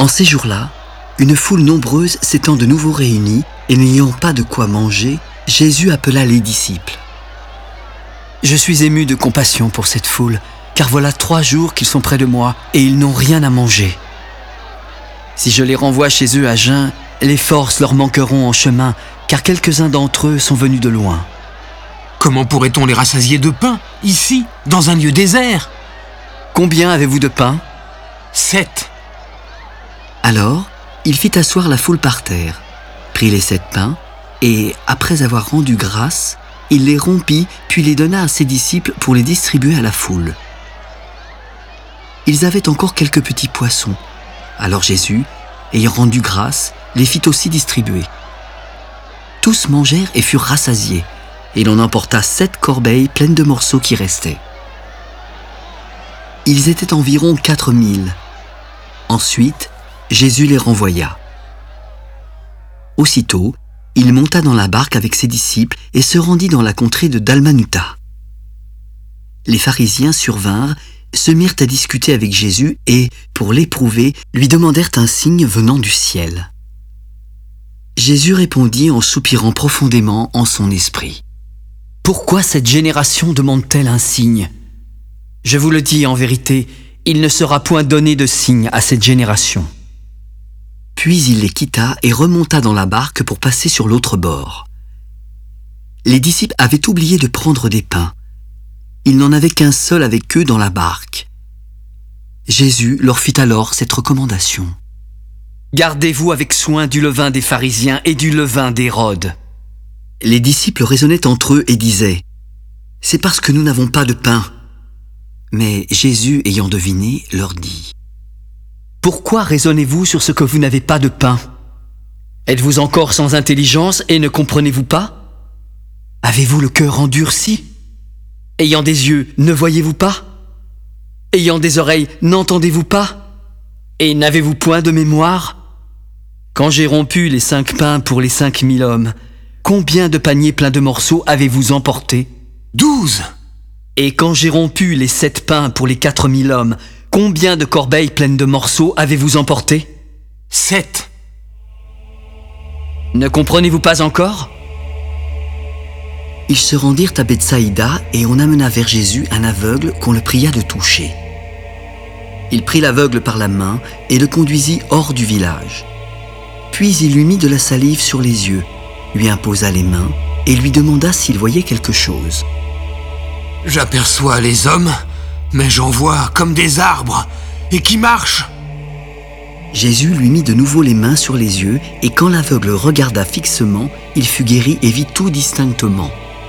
En ces jours-là, une foule nombreuse s'étant de nouveau réunie et n'ayant pas de quoi manger, Jésus appela les disciples. « Je suis ému de compassion pour cette foule, car voilà 3 jours qu'ils sont près de moi et ils n'ont rien à manger. Si je les renvoie chez eux à jeun, les forces leur manqueront en chemin, car quelques-uns d'entre eux sont venus de loin. » Comment pourrait-on les rassasier de pain, ici, dans un lieu désert ? Combien avez-vous de pain ? 7. Alors, il fit asseoir la foule par terre, prit les 7 pains, et, après avoir rendu grâce, il les rompit, puis les donna à ses disciples pour les distribuer à la foule. Ils avaient encore quelques petits poissons. Alors Jésus, ayant rendu grâce, les fit aussi distribuer. Tous mangèrent et furent rassasiés, et l'on emporta 7 corbeilles pleines de morceaux qui restaient. Ils étaient environ 4000. Ensuite, Jésus les renvoya. Aussitôt, il monta dans la barque avec ses disciples et se rendit dans la contrée de Dalmanuta. Les pharisiens survinrent, se mirent à discuter avec Jésus et, pour l'éprouver, lui demandèrent un signe venant du ciel. Jésus répondit en soupirant profondément en son esprit. « Pourquoi cette génération demande-t-elle un signe ? Je vous le dis en vérité, il ne sera point donné de signe à cette génération. » Puis il les quitta et remonta dans la barque pour passer sur l'autre bord. Les disciples avaient oublié de prendre des pains. Il n'en avait qu'un seul avec eux dans la barque. Jésus leur fit alors cette recommandation. « Gardez-vous avec soin du levain des pharisiens et du levain d'Hérode. » Les disciples raisonnaient entre eux et disaient « C'est parce que nous n'avons pas de pain. » Mais Jésus, ayant deviné, leur dit « Pourquoi raisonnez-vous sur ce que vous n'avez pas de pain ? Êtes-vous encore sans intelligence et ne comprenez-vous pas ? Avez-vous le cœur endurci ? Ayant des yeux, ne voyez-vous pas ? Ayant des oreilles, n'entendez-vous pas ? Et n'avez-vous point de mémoire ? Quand j'ai rompu les 5 pains pour les 5000 hommes, combien de paniers pleins de morceaux avez-vous emporté ? 12. Et quand j'ai rompu les 7 pains pour les 4000 hommes, combien de corbeilles pleines de morceaux avez-vous emporté ? 7. Ne comprenez-vous pas encore ? Ils se rendirent à Bethsaïda et on amena vers Jésus un aveugle qu'on le pria de toucher. Il prit l'aveugle par la main et le conduisit hors du village. Puis il lui mit de la salive sur les yeux, lui imposa les mains et lui demanda s'il voyait quelque chose. « J'aperçois les hommes, mais j'en vois comme des arbres, et qui marchent. » Jésus lui mit de nouveau les mains sur les yeux, et quand l'aveugle regarda fixement, il fut guéri et vit tout distinctement.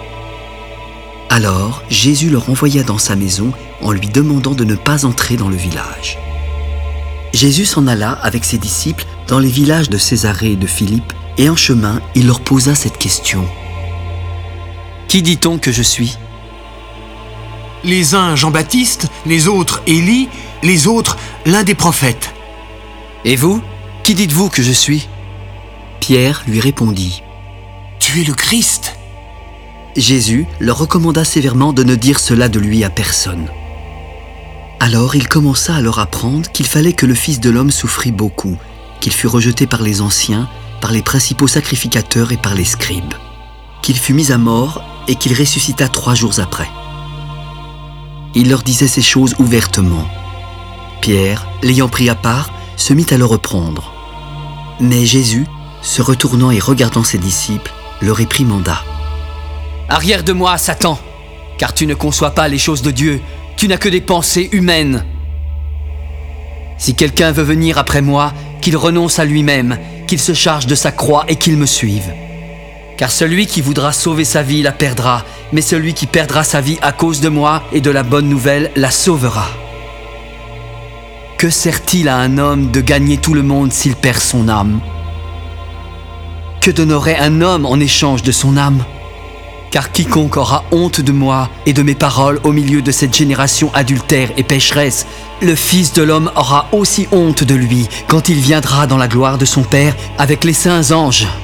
Alors Jésus le renvoya dans sa maison en lui demandant de ne pas entrer dans le village. Jésus s'en alla avec ses disciples dans les villages de Césarée et de Philippe, et en chemin, il leur posa cette question. « Qui dit-on que je suis ? » Les uns Jean-Baptiste, les autres Élie, les autres l'un des prophètes. Et vous, qui dites-vous que je suis ? Pierre lui répondit. Tu es le Christ. Jésus leur recommanda sévèrement de ne dire cela de lui à personne. Alors il commença à leur apprendre qu'il fallait que le Fils de l'homme souffrit beaucoup, qu'il fût rejeté par les anciens, par les principaux sacrificateurs et par les scribes, qu'il fut mis à mort et qu'il ressuscita 3 jours après. Il leur disait ces choses ouvertement. Pierre, l'ayant pris à part, se mit à le reprendre. Mais Jésus, se retournant et regardant ses disciples, le réprimanda. « Arrière de moi, Satan, car tu ne conçois pas les choses de Dieu, tu n'as que des pensées humaines. Si quelqu'un veut venir après moi, qu'il renonce à lui-même, qu'il se charge de sa croix et qu'il me suive. Car celui qui voudra sauver sa vie la perdra, mais celui qui perdra sa vie à cause de moi et de la bonne nouvelle la sauvera. Que sert-il à un homme de gagner tout le monde s'il perd son âme ? Que donnerait un homme en échange de son âme ? Car quiconque aura honte de moi et de mes paroles au milieu de cette génération adultère et pécheresse, le Fils de l'homme aura aussi honte de lui quand il viendra dans la gloire de son Père avec les saints anges.